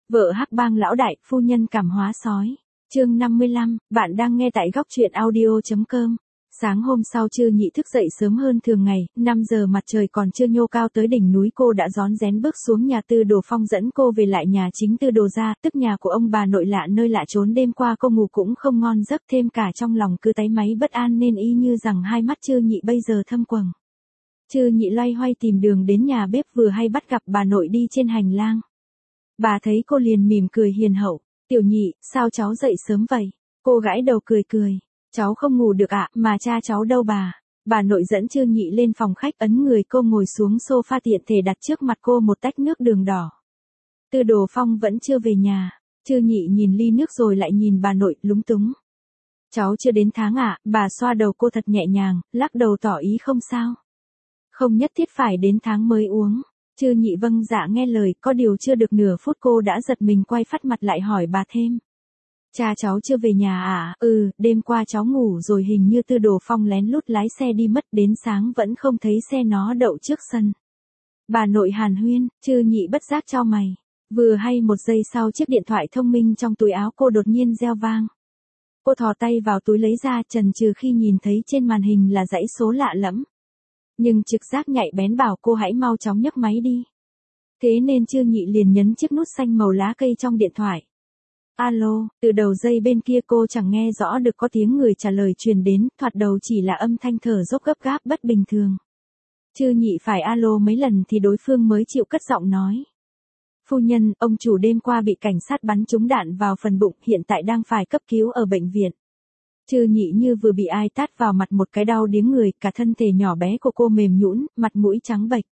Vợ hắc bang lão đại, phu nhân cảm hóa sói. Chương 55, bạn đang nghe tại góc truyện audio.com. Sáng hôm sau Trư Nhị thức dậy sớm hơn thường ngày, 5 giờ mặt trời còn chưa nhô cao tới đỉnh núi, cô đã rón rén bước xuống nhà Tư Đồ Phong dẫn cô về lại nhà chính Tư Đồ gia, tức nhà của ông bà nội lạ nơi lạ chốn. Đêm qua cô ngủ cũng không ngon giấc, thêm cả trong lòng cứ táy máy bất an nên y như rằng hai mắt Trư Nhị bây giờ thâm quầng. Trư Nhị loay hoay tìm đường đến nhà bếp vừa hay bắt gặp bà nội đi trên hành lang. Bà thấy cô liền mỉm cười hiền hậu, "Tiểu Nhị, sao cháu dậy sớm vậy?" Cô gãi đầu cười cười, "Cháu không ngủ được ạ, mà cha cháu đâu bà?" Bà nội dẫn Trư Nhị lên phòng khách, ấn người cô ngồi xuống sofa tiện thể đặt trước mặt cô một tách nước đường đỏ. Tư Đồ Phong vẫn chưa về nhà. Trư Nhị nhìn ly nước rồi lại nhìn bà nội, lúng túng. "Cháu chưa đến tháng ạ." Bà xoa đầu cô thật nhẹ nhàng, lắc đầu tỏ ý không sao. "Không nhất thiết phải đến tháng mới uống." Trư Nhị vâng dạ nghe lời, có điều chưa được nửa phút cô đã giật mình quay phắt mặt lại hỏi bà thêm. "Cha cháu chưa về nhà à?" "Ừ, đêm qua cháu ngủ rồi, hình như Tư Đồ Phong lén lút lái xe đi mất, đến sáng vẫn không thấy xe nó đậu trước sân." Bà nội hàn huyên. Trư Nhị bất giác chau mày. Vừa hay một giây sau chiếc điện thoại thông minh trong túi áo cô đột nhiên reo vang. Cô thò tay vào túi lấy ra, chần chừ khi nhìn thấy trên màn hình là dãy số lạ lẫm. Nhưng trực giác nhạy bén bảo cô hãy mau chóng nhấc máy đi. Thế nên Trư Nhị liền nhấn chiếc nút xanh màu lá cây trong điện thoại. "Alo." Từ đầu dây bên kia cô chẳng nghe rõ được có tiếng người trả lời truyền đến, thoạt đầu chỉ là âm thanh thở dốc gấp gáp bất bình thường. Trư Nhị phải alo mấy lần thì đối phương mới chịu cất giọng nói. "Phu nhân, ông chủ đêm qua bị cảnh sát bắn trúng đạn vào phần bụng, hiện tại đang phải cấp cứu ở bệnh viện." Trư Nhị như vừa bị ai tát vào mặt một cái đau điếng người, cả thân thể nhỏ bé của cô mềm nhũn, mặt mũi trắng bệch.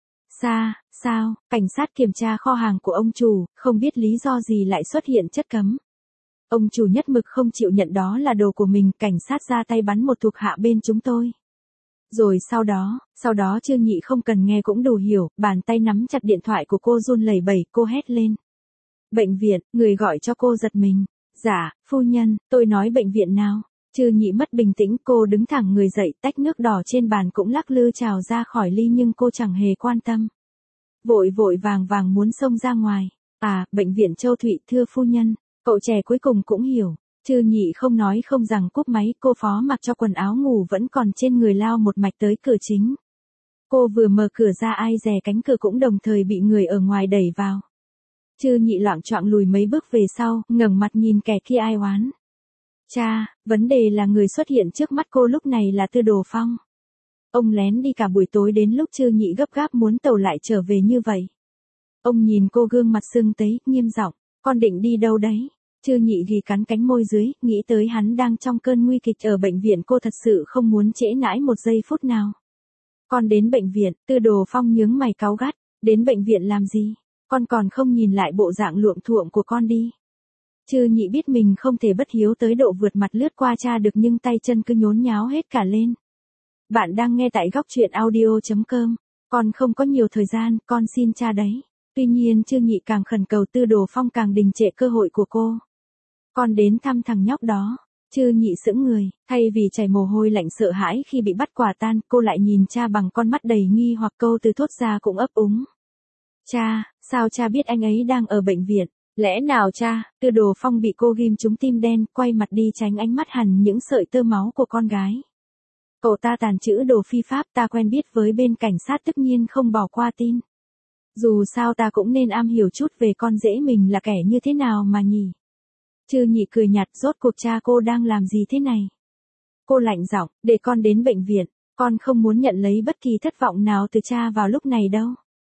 Sao, cảnh sát kiểm tra kho hàng của ông chủ, không biết lý do gì lại xuất hiện chất cấm. Ông chủ nhất mực không chịu nhận đó là đồ của mình, cảnh sát ra tay bắn một thuộc hạ bên chúng tôi. Rồi sau đó Trư Nhị không cần nghe cũng đủ hiểu, bàn tay nắm chặt điện thoại của cô run lẩy bẩy, cô hét lên. "Bệnh viện." Người gọi cho cô giật mình. "Dạ, phu nhân, tôi nói bệnh viện nào?" Trư Nhị mất bình tĩnh, cô đứng thẳng người dậy, tách nước đỏ trên bàn cũng lắc lư trào ra khỏi ly nhưng cô chẳng hề quan tâm. Vội vàng muốn xông ra ngoài. "À, bệnh viện Châu Thụy, thưa phu nhân." Cậu trẻ cuối cùng cũng hiểu. Trư Nhị không nói không rằng cúp máy, cô phó mặc cho quần áo ngủ vẫn còn trên người lao một mạch tới cửa chính. Cô vừa mở cửa ra, ai dè cánh cửa cũng đồng thời bị người ở ngoài đẩy vào. Trư Nhị loạng choạng lùi mấy bước về sau, ngẩng mặt nhìn kẻ kia ai oán. "Cha." Vấn đề là người xuất hiện trước mắt cô lúc này là Tư Đồ Phong. Ông lén đi cả buổi tối đến lúc Trư Nhị gấp gáp muốn tàu lại trở về như vậy. Ông nhìn cô gương mặt sưng tấy, nghiêm giọng, "Con định đi đâu đấy?" Trư Nhị ghi cắn cánh môi dưới, nghĩ tới hắn đang trong cơn nguy kịch ở bệnh viện, cô thật sự không muốn trễ nãi một giây phút nào. "Con đến bệnh viện." Tư Đồ Phong nhướng mày cáu gắt. "Đến bệnh viện làm gì? Con còn không nhìn lại bộ dạng luộm thuộm của con đi." Trư Nhị biết mình không thể bất hiếu tới độ vượt mặt lướt qua cha được nhưng tay chân cứ nhốn nháo hết cả lên. Bạn đang nghe tại góc truyện audio.com. "Con không có nhiều thời gian, con xin cha đấy." Tuy nhiên Trư Nhị càng khẩn cầu, Tư Đồ Phong càng đình trệ cơ hội của cô. "Con đến thăm thằng nhóc đó." Trư Nhị sững người, thay vì chảy mồ hôi lạnh sợ hãi khi bị bắt quả tang, cô lại nhìn cha bằng con mắt đầy nghi hoặc, câu từ thốt ra cũng ấp úng. "Cha, sao cha biết anh ấy đang ở bệnh viện?" "Lẽ nào cha?" Tư Đồ Phong bị cô ghim trúng tim đen, quay mặt đi tránh ánh mắt hằn những sợi tơ máu của con gái. "Cậu ta tàn trữ đồ phi pháp, ta quen biết với bên cảnh sát, tất nhiên không bỏ qua tin. Dù sao ta cũng nên am hiểu chút về con rể mình là kẻ như thế nào mà nhỉ." Trư Nhị cười nhạt, rốt cuộc cha cô đang làm gì thế này? Cô lạnh giọng, "Để con đến bệnh viện, con không muốn nhận lấy bất kỳ thất vọng nào từ cha vào lúc này đâu."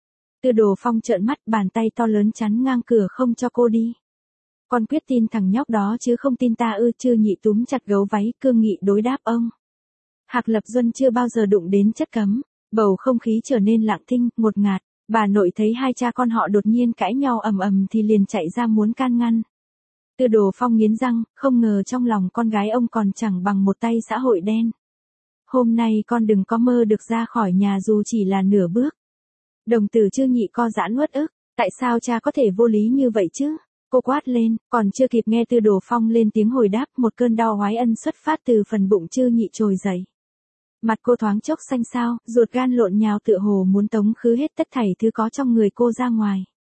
Tư Đồ Phong trợn mắt, bàn tay to lớn chắn ngang cửa không cho cô đi. "Con quyết tin thằng nhóc đó chứ không tin ta ư?" Trư Nhị túm chặt gấu váy, cương nghị đối đáp ông. Hạc Lập Duân chưa bao giờ đụng đến chất cấm. Bầu không khí trở nên lặng thinh, ngột ngạt. Bà nội thấy hai cha con họ đột nhiên cãi nhau ầm ầm thì liền chạy ra muốn can ngăn. Tư Đồ Phong nghiến răng, không ngờ trong lòng con gái ông còn chẳng bằng một tay xã hội đen. "Hôm nay con đừng có mơ được ra khỏi nhà dù chỉ là nửa bước." Đồng tử Trư Nhị co giãn uất ức. "Tại sao cha có thể vô lý như vậy chứ?" Cô quát lên, còn chưa kịp nghe Tư Đồ Phong lên tiếng hồi đáp, một cơn đau oái ân xuất phát từ phần bụng Trư Nhị trồi dậy. Mặt cô thoáng chốc xanh xao, ruột gan lộn nhào tựa hồ muốn tống khứ hết tất thảy thứ có trong người cô ra ngoài.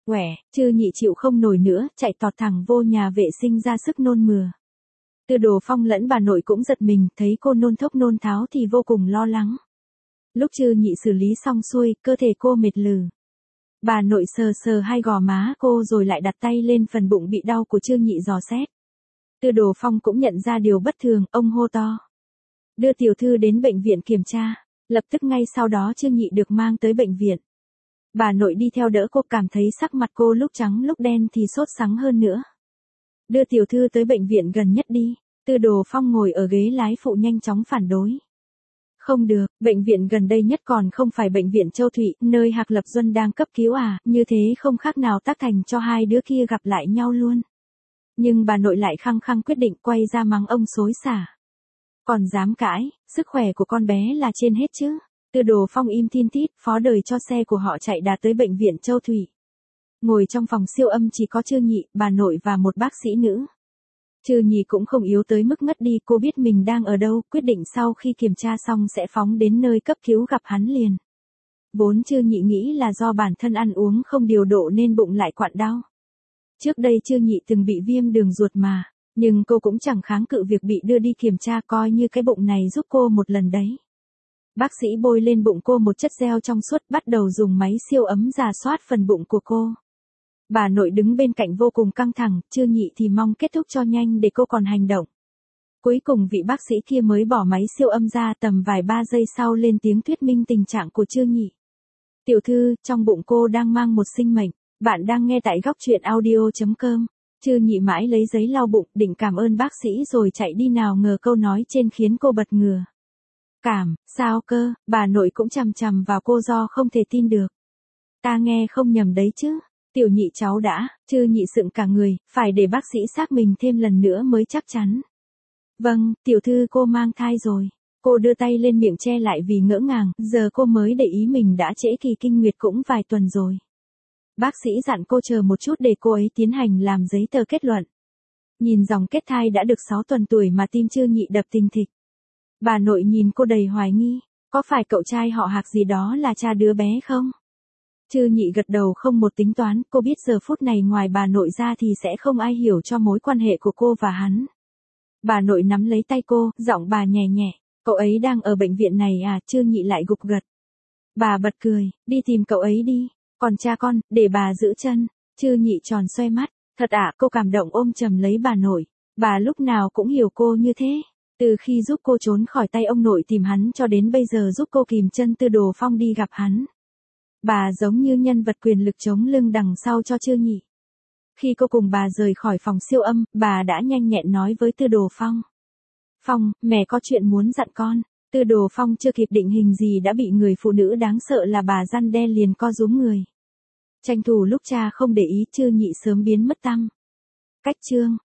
Quẻ, Chư Nhị chịu không nổi nữa, chạy tọt thẳng vô nhà vệ sinh ra sức nôn mửa. Tư Đồ Phong lẫn bà nội cũng giật mình, thấy cô nôn thốc nôn tháo thì vô cùng lo lắng. Lúc Chư Nhị xử lý xong xuôi, cơ thể cô mệt lử. Bà nội sờ sờ hai gò má cô rồi lại đặt tay lên phần bụng bị đau của Chư Nhị dò xét. Tư Đồ Phong cũng nhận ra điều bất thường, ông hô to. Đưa tiểu thư đến bệnh viện kiểm tra. Lập tức ngay sau đó Chư Nhị được mang tới bệnh viện. Bà nội đi theo đỡ cô, cảm thấy sắc mặt cô lúc trắng lúc đen thì sốt sắng hơn nữa. Đưa tiểu thư tới bệnh viện gần nhất đi. Tư Đồ Phong ngồi ở ghế lái phụ nhanh chóng phản đối. Không được, bệnh viện gần đây nhất còn không phải bệnh viện Châu Thụy, nơi Hạc Lập Duân đang cấp cứu à, như thế không khác nào tác thành cho hai đứa kia gặp lại nhau luôn. Nhưng bà nội lại khăng khăng quyết định, quay ra mắng ông xối xả. Còn dám cãi, sức khỏe của con bé là trên hết chứ. Tư Đồ Phong im thin tít, phó đời cho xe của họ chạy đạt tới bệnh viện Châu Thụy. Ngồi trong phòng siêu âm chỉ có Chư Nhị, bà nội và một bác sĩ nữ. Chư Nhị cũng không yếu tới mức ngất đi, cô biết mình đang ở đâu, quyết định sau khi kiểm tra xong sẽ phóng đến nơi cấp cứu gặp hắn liền. Vốn Chư Nhị nghĩ là do bản thân ăn uống không điều độ nên bụng lại quặn đau. Trước đây Chư Nhị từng bị viêm đường ruột mà, nhưng cô cũng chẳng kháng cự việc bị đưa đi kiểm tra, coi như cái bụng này giúp cô một lần đấy. Bác sĩ bôi lên bụng cô một chất gel trong suốt, bắt đầu dùng máy siêu ấm rà soát phần bụng của cô. Bà nội đứng bên cạnh vô cùng căng thẳng, Chư Nhị thì mong kết thúc cho nhanh để cô còn hành động. Cuối cùng vị bác sĩ kia mới bỏ máy siêu âm ra, tầm vài 3 giây sau lên tiếng thuyết minh tình trạng của Chư Nhị. Tiểu thư, trong bụng cô đang mang một sinh mệnh. Bạn đang nghe tại góc truyện audio.com. Chư Nhị mãi lấy giấy lau bụng, định cảm ơn bác sĩ rồi chạy đi, nào ngờ câu nói trên khiến cô bật ngửa. Sao cơ, bà nội cũng chằm chằm vào cô do không thể tin được. Ta nghe không nhầm đấy chứ. Tiểu Nhị cháu đã. Chư Nhị sững cả người, phải để bác sĩ xác mình thêm lần nữa mới chắc chắn. Vâng, tiểu thư cô mang thai rồi. Cô đưa tay lên miệng che lại vì ngỡ ngàng, giờ cô mới để ý mình đã trễ kỳ kinh nguyệt cũng vài tuần rồi. Bác sĩ dặn cô chờ một chút để cô ấy tiến hành làm giấy tờ kết luận. Nhìn dòng kết thai đã được 6 tuần tuổi mà tim Chư Nhị đập thình thịch. Bà nội nhìn cô đầy hoài nghi, có phải cậu trai họ Hạc gì đó là cha đứa bé không? Chư Nhị gật đầu không một tính toán, cô biết giờ phút này ngoài bà nội ra thì sẽ không ai hiểu cho mối quan hệ của cô và hắn. Bà nội nắm lấy tay cô, giọng bà nhẹ nhẹ, cậu ấy đang ở bệnh viện này à? Chư Nhị lại gục gật. Bà bật cười, đi tìm cậu ấy đi, còn cha con, để bà giữ chân. Chư Nhị tròn xoay mắt, thật ạ, cô cảm động ôm chầm lấy bà nội, bà lúc nào cũng hiểu cô như thế. Từ khi giúp cô trốn khỏi tay ông nội tìm hắn cho đến bây giờ giúp cô kìm chân Tư Đồ Phong đi gặp hắn. Bà giống như nhân vật quyền lực chống lưng đằng sau cho Chư Nhị. Khi cô cùng bà rời khỏi phòng siêu âm, bà đã nhanh nhẹn nói với Tư Đồ Phong. Phong, mẹ có chuyện muốn dặn con. Tư Đồ Phong chưa kịp định hình gì đã bị người phụ nữ đáng sợ là bà răn đe liền co rúm người. Tranh thủ lúc cha không để ý, Chư Nhị sớm biến mất tăm. Cách chương